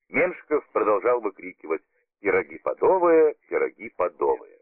Меншиков продолжал выкрикивать: «Пироги подовые, пироги подовые».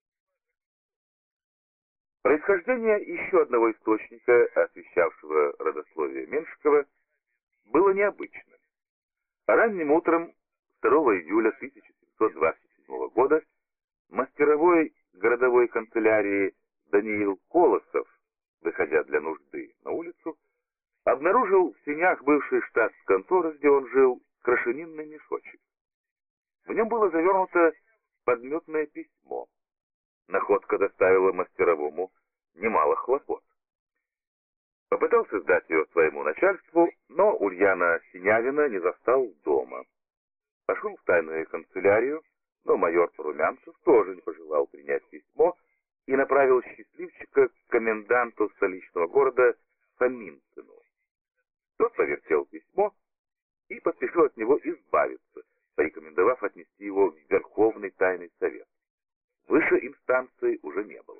Происхождение еще одного источника, освещавшего родословие Меншикова, было необычным. Ранним утром 2 июля 1727 года мастеровой городовой канцелярии Даниил Колосов, выходя для нужды на улицу, обнаружил в сенях бывшей штатс-конторы, где он жил, крашенинный мешочек. В нем было завернуто подметное письмо. Находка доставила мастеровому немало хлопот. Попытался сдать ее своему начальству, но Ульяна Синявина не застал дома. Пошел в тайную канцелярию, но майор Румянцев тоже не пожелал принять письмо и направил счастливчика к коменданту столичного города Фоминцину. Тот повертел письмо и поспешил от него избавиться, порекомендовав отнести его в Верховный тайный совет. Выше инстанции уже не было.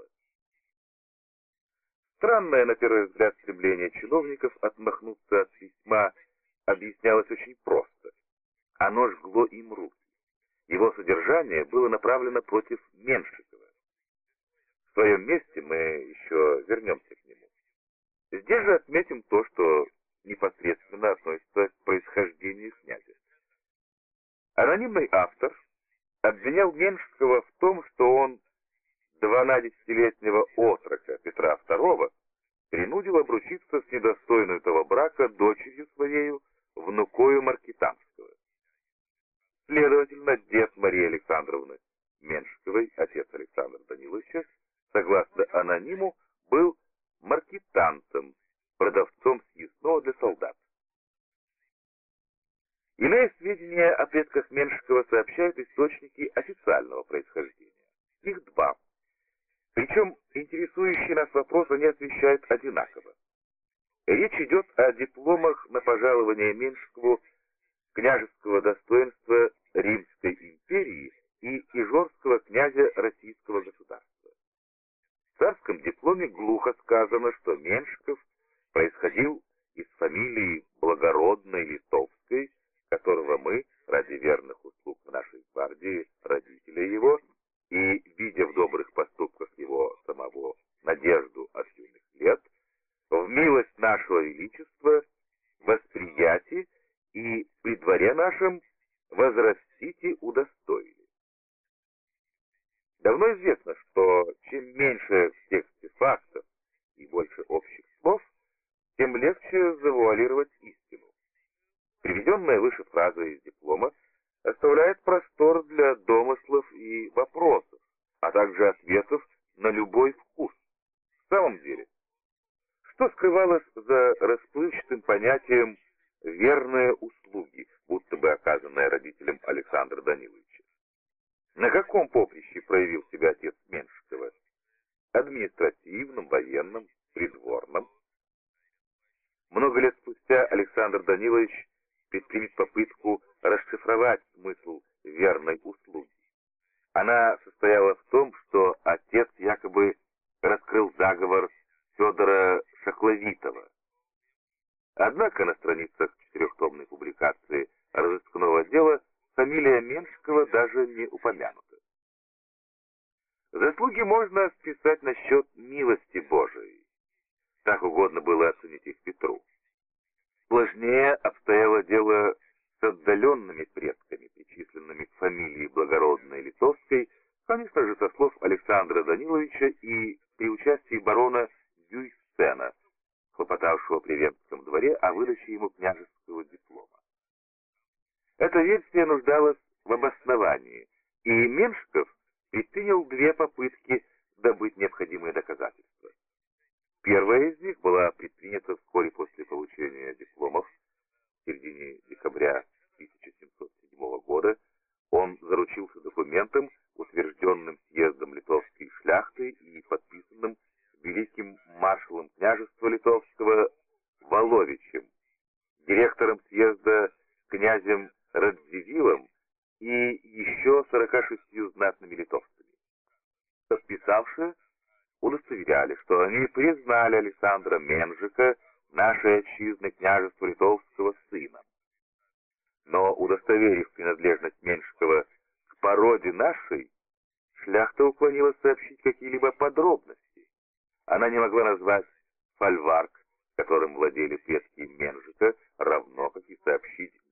Странное, на первый взгляд, стремление чиновников отмахнуться от письма объяснялось очень просто. Оно жгло им руки. Его содержание было направлено против Меншикова. В своем месте мы еще вернемся к нему. Здесь же отметим то, что непосредственно относится к происхождению князя. Анонимный автор обвинял Меншикова в том, что он 12-летнего отрока Петра II принудил обручиться с недостойной этого брака дочерью своею, внукою Маркитанского. Следовательно, дед Марии Александровны Меншиковой, отец Александра Даниловича, согласно анониму, был маркитанцем, продавцом съестного для солдат. Иные сведения о предках Меншикова сообщают источники официального происхождения. Их два. Причем интересующий нас вопрос они освещают одинаково. Речь идет о дипломах на пожалование Меншикову княжеского достоинства Римской империи и ижорского князя Российского государства. В царском дипломе глухо сказано, что Меншиков происходил из фамилии благородной литовской, которого мы, ради верных услуг нашей гвардии, родители его, и, видя в добрых поступках его самого надежду от юных лет, в милость нашего величества восприяти и при дворе нашем возрастите удостоили. Давно известно, что чем меньше в тексте фактов и больше общих слов, тем легче завуалировать истину. Приведенная выше фраза из диплома оставляет простор для домыслов и вопросов, а также ответов на любой вкус. В самом деле, что скрывалось за расплывчатым понятием «верные услуги», будто бы оказанные родителям Александра Даниловича? На каком поприще проявил себя отец Меншикова? Административном, военном, придворном? Много лет спустя Александр Данилович предпримет попытку расшифровать смысл верной услуги. Она состояла в том, что отец якобы раскрыл заговор Федора Шахловитова. Однако на страницах четырехтомной публикации разыскного дела фамилия Меншикова даже не упомянута. Заслуги можно списать на счет милости Божией. Так угодно было оценить их Петру. Сложнее обстояло дело с отдаленными предками, причисленными к фамилии благородной литовской, конечно же, со слов Александра Даниловича и при участии барона Гюйсена, хлопотавшего при Венском дворе о выдаче ему княжеского диплома. Эта версия нуждалась в обосновании, и Меншиков предпринял две попытки добыть необходимые доказательства. Первая из них была предпринята вскоре после получения дипломов. В середине декабря 1707 года он заручился документом, утвержденным съездом литовской шляхты и подписанным великим маршалом княжества литовского Воловичем, директором съезда князем Радзивиллом и еще 46 знатными литовцами. Подписавшие удостоверяли, что они признали Александра Меншика, нашей отчизны княжества литовского, сыном. Но, удостоверив принадлежность Меньшикова к породе нашей, шляхта уклонилась сообщить какие-либо подробности. Она не могла назвать фольварк, которым владели предки Менжика, равно как и сообщить